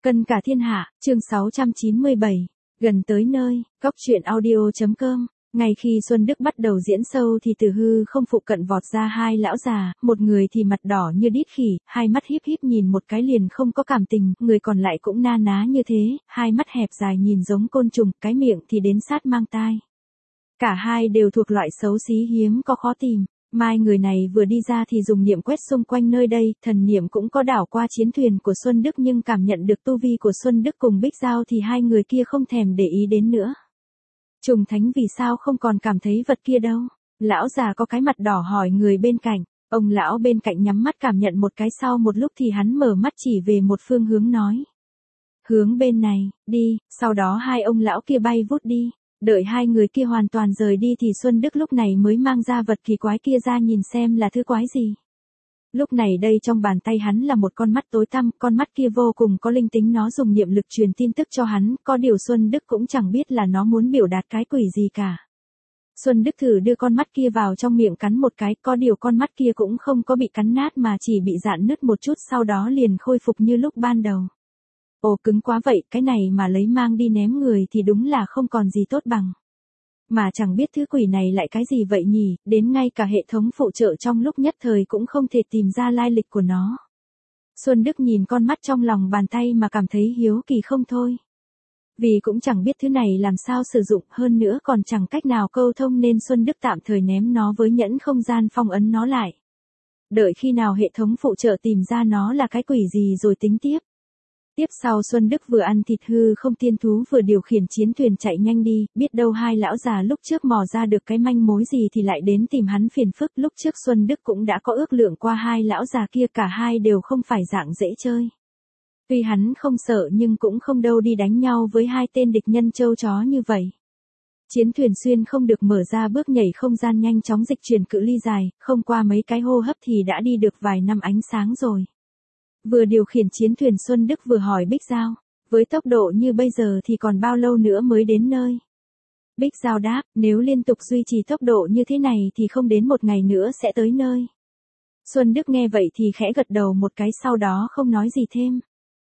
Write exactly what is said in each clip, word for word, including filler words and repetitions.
Cân cả thiên hạ, chương sáu trăm chín mươi bảy, gần tới nơi, góc truyện audio.com. Ngay khi Xuân Đức bắt đầu diễn sâu thì từ hư không phụ cận vọt ra hai lão già, một người thì mặt đỏ như đít khỉ, hai mắt híp híp nhìn một cái liền không có cảm tình, người còn lại cũng na ná như thế, hai mắt hẹp dài nhìn giống côn trùng, cái miệng thì đến sát mang tai. Cả hai đều thuộc loại xấu xí hiếm có khó tìm. Mai người này vừa đi ra thì dùng niệm quét xung quanh nơi đây, thần niệm cũng có đảo qua chiến thuyền của Xuân Đức nhưng cảm nhận được tu vi của Xuân Đức cùng Bích Giao thì hai người kia không thèm để ý đến nữa. Trùng Thánh vì sao không còn cảm thấy vật kia đâu? Lão già có cái mặt đỏ hỏi người bên cạnh, ông lão bên cạnh nhắm mắt cảm nhận một cái sau một lúc thì hắn mở mắt chỉ về một phương hướng nói. Hướng bên này, đi, sau đó hai ông lão kia bay vút đi. Đợi hai người kia hoàn toàn rời đi thì Xuân Đức lúc này mới mang ra vật kỳ quái kia ra nhìn xem là thứ quái gì. Lúc này đây trong bàn tay hắn là một con mắt tối tăm, con mắt kia vô cùng có linh tính, nó dùng niệm lực truyền tin tức cho hắn, có điều Xuân Đức cũng chẳng biết là nó muốn biểu đạt cái quỷ gì cả. Xuân Đức thử đưa con mắt kia vào trong miệng cắn một cái, có điều con mắt kia cũng không có bị cắn nát mà chỉ bị rạn nứt một chút sau đó liền khôi phục như lúc ban đầu. Ồ cứng quá vậy, cái này mà lấy mang đi ném người thì đúng là không còn gì tốt bằng. Mà chẳng biết thứ quỷ này lại cái gì vậy nhỉ, đến ngay cả hệ thống phụ trợ trong lúc nhất thời cũng không thể tìm ra lai lịch của nó. Xuân Đức nhìn con mắt trong lòng bàn tay mà cảm thấy hiếu kỳ không thôi. Vì cũng chẳng biết thứ này làm sao sử dụng, hơn nữa còn chẳng cách nào câu thông nên Xuân Đức tạm thời ném nó với nhẫn không gian phong ấn nó lại. Đợi khi nào hệ thống phụ trợ tìm ra nó là cái quỷ gì rồi tính tiếp. Tiếp sau Xuân Đức vừa ăn thịt hư không tiên thú vừa điều khiển chiến thuyền chạy nhanh đi, biết đâu hai lão già lúc trước mò ra được cái manh mối gì thì lại đến tìm hắn phiền phức. Lúc trước Xuân Đức cũng đã có ước lượng qua hai lão già kia, cả hai đều không phải dạng dễ chơi. Tuy hắn không sợ nhưng cũng không đâu đi đánh nhau với hai tên địch nhân trâu chó như vậy. Chiến thuyền xuyên không được mở ra bước nhảy không gian nhanh chóng dịch chuyển cự ly dài, không qua mấy cái hô hấp thì đã đi được vài năm ánh sáng rồi. Vừa điều khiển chiến thuyền Xuân Đức vừa hỏi Bích Giao, với tốc độ như bây giờ thì còn bao lâu nữa mới đến nơi? Bích Giao đáp, nếu liên tục duy trì tốc độ như thế này thì không đến một ngày nữa sẽ tới nơi. Xuân Đức nghe vậy thì khẽ gật đầu một cái sau đó không nói gì thêm.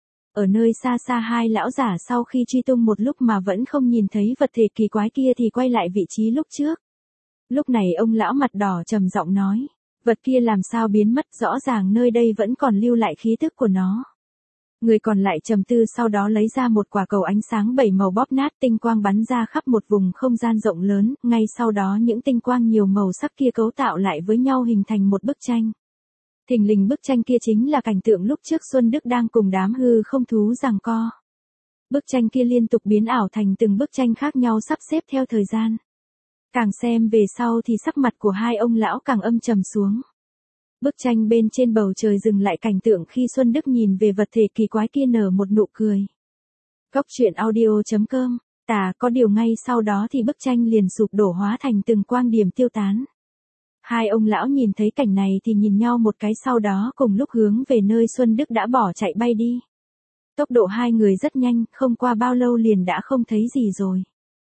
Ở nơi xa xa hai lão giả sau khi truy tung một lúc mà vẫn không nhìn thấy vật thể kỳ quái kia thì quay lại vị trí lúc trước. Lúc này ông lão mặt đỏ trầm giọng nói. Vật kia làm sao biến mất, rõ ràng nơi đây vẫn còn lưu lại khí tức của nó. Người còn lại trầm tư sau đó lấy ra một quả cầu ánh sáng bảy màu bóp nát, tinh quang bắn ra khắp một vùng không gian rộng lớn, ngay sau đó những tinh quang nhiều màu sắc kia cấu tạo lại với nhau hình thành một bức tranh. Thình lình bức tranh kia chính là cảnh tượng lúc trước Xuân Đức đang cùng đám hư không thú giằng co. Bức tranh kia liên tục biến ảo thành từng bức tranh khác nhau sắp xếp theo thời gian. Càng xem về sau thì sắc mặt của hai ông lão càng âm trầm xuống. Bức tranh bên trên bầu trời dừng lại cảnh tượng khi Xuân Đức nhìn về vật thể kỳ quái kia nở một nụ cười. Góc truyện audio.com, tà có điều ngay sau đó thì bức tranh liền sụp đổ hóa thành từng quang điểm tiêu tán. Hai ông lão nhìn thấy cảnh này thì nhìn nhau một cái sau đó cùng lúc hướng về nơi Xuân Đức đã bỏ chạy bay đi. Tốc độ hai người rất nhanh, không qua bao lâu liền đã không thấy gì rồi.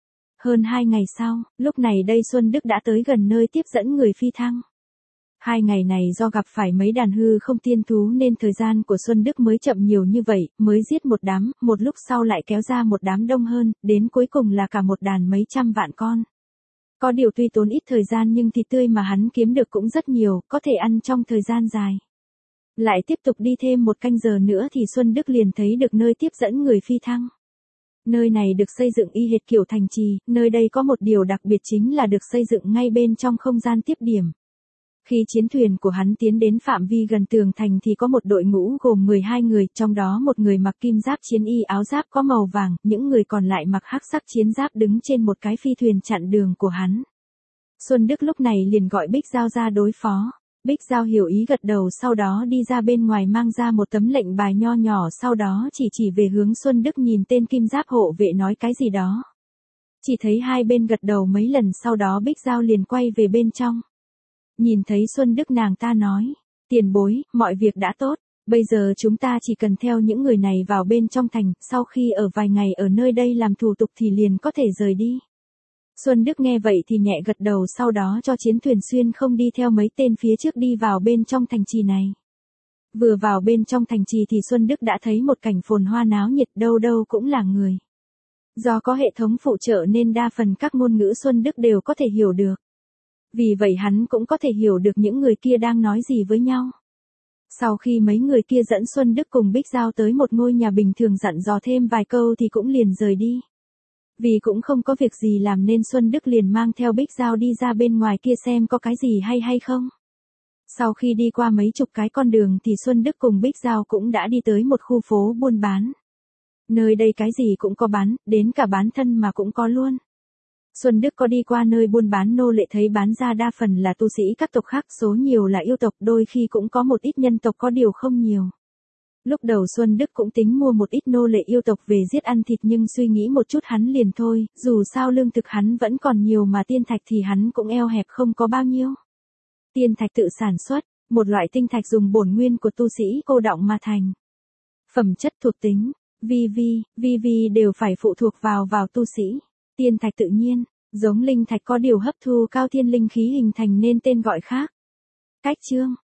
Hơn hai ngày sau, lúc này đây Xuân Đức đã tới gần nơi tiếp dẫn người phi thăng. Hai ngày này do gặp phải mấy đàn hư không tiên thú nên thời gian của Xuân Đức mới chậm nhiều như vậy, mới giết một đám, một lúc sau lại kéo ra một đám đông hơn, đến cuối cùng là cả một đàn mấy trăm vạn con. Có điều tuy tốn ít thời gian nhưng thịt tươi mà hắn kiếm được cũng rất nhiều, có thể ăn trong thời gian dài. Lại tiếp tục đi thêm một canh giờ nữa thì Xuân Đức liền thấy được nơi tiếp dẫn người phi thăng. Nơi này được xây dựng y hệt kiểu thành trì, nơi đây có một điều đặc biệt chính là được xây dựng ngay bên trong không gian tiếp điểm. Khi chiến thuyền của hắn tiến đến phạm vi gần tường thành thì có một đội ngũ gồm mười hai người, trong đó một người mặc kim giáp chiến y áo giáp có màu vàng, những người còn lại mặc hắc sắc chiến giáp đứng trên một cái phi thuyền chặn đường của hắn. Xuân Đức lúc này liền gọi Bích Giao ra đối phó. Bích Giao hiểu ý gật đầu sau đó đi ra bên ngoài mang ra một tấm lệnh bài nho nhỏ sau đó chỉ chỉ về hướng Xuân Đức nhìn tên kim giáp hộ vệ nói cái gì đó. Chỉ thấy hai bên gật đầu mấy lần sau đó Bích Giao liền quay về bên trong. Nhìn thấy Xuân Đức nàng ta nói, tiền bối, mọi việc đã tốt, bây giờ chúng ta chỉ cần theo những người này vào bên trong thành, sau khi ở vài ngày ở nơi đây làm thủ tục thì liền có thể rời đi. Xuân Đức nghe vậy thì nhẹ gật đầu sau đó cho chiến thuyền xuyên không đi theo mấy tên phía trước đi vào bên trong thành trì này. Vừa vào bên trong thành trì thì Xuân Đức đã thấy một cảnh phồn hoa náo nhiệt, đâu đâu cũng là người. Do có hệ thống phụ trợ nên đa phần các ngôn ngữ Xuân Đức đều có thể hiểu được. Vì vậy hắn cũng có thể hiểu được những người kia đang nói gì với nhau. Sau khi mấy người kia dẫn Xuân Đức cùng Bích Giao tới một ngôi nhà bình thường dặn dò thêm vài câu thì cũng liền rời đi. Vì cũng không có việc gì làm nên Xuân Đức liền mang theo Bích Giao đi ra bên ngoài kia xem có cái gì hay hay không. Sau khi đi qua mấy chục cái con đường thì Xuân Đức cùng Bích Giao cũng đã đi tới một khu phố buôn bán. Nơi đây cái gì cũng có bán, đến cả bán thân mà cũng có luôn. Xuân Đức có đi qua nơi buôn bán nô lệ thấy bán ra đa phần là tu sĩ các tộc khác, số nhiều là yêu tộc, đôi khi cũng có một ít nhân tộc, có điều không nhiều. Lúc đầu Xuân Đức cũng tính mua một ít nô lệ yêu tộc về giết ăn thịt, nhưng suy nghĩ một chút hắn liền thôi, dù sao lương thực hắn vẫn còn nhiều mà tiên thạch thì hắn cũng eo hẹp không có bao nhiêu. Tiên thạch tự sản xuất, một loại tinh thạch dùng bổn nguyên của tu sĩ cô đọng mà thành. Phẩm chất, thuộc tính, vi vi, vi vi đều phải phụ thuộc vào vào tu sĩ. Tiên thạch tự nhiên, giống linh thạch có điều hấp thu cao thiên linh khí hình thành nên tên gọi khác. Cách chương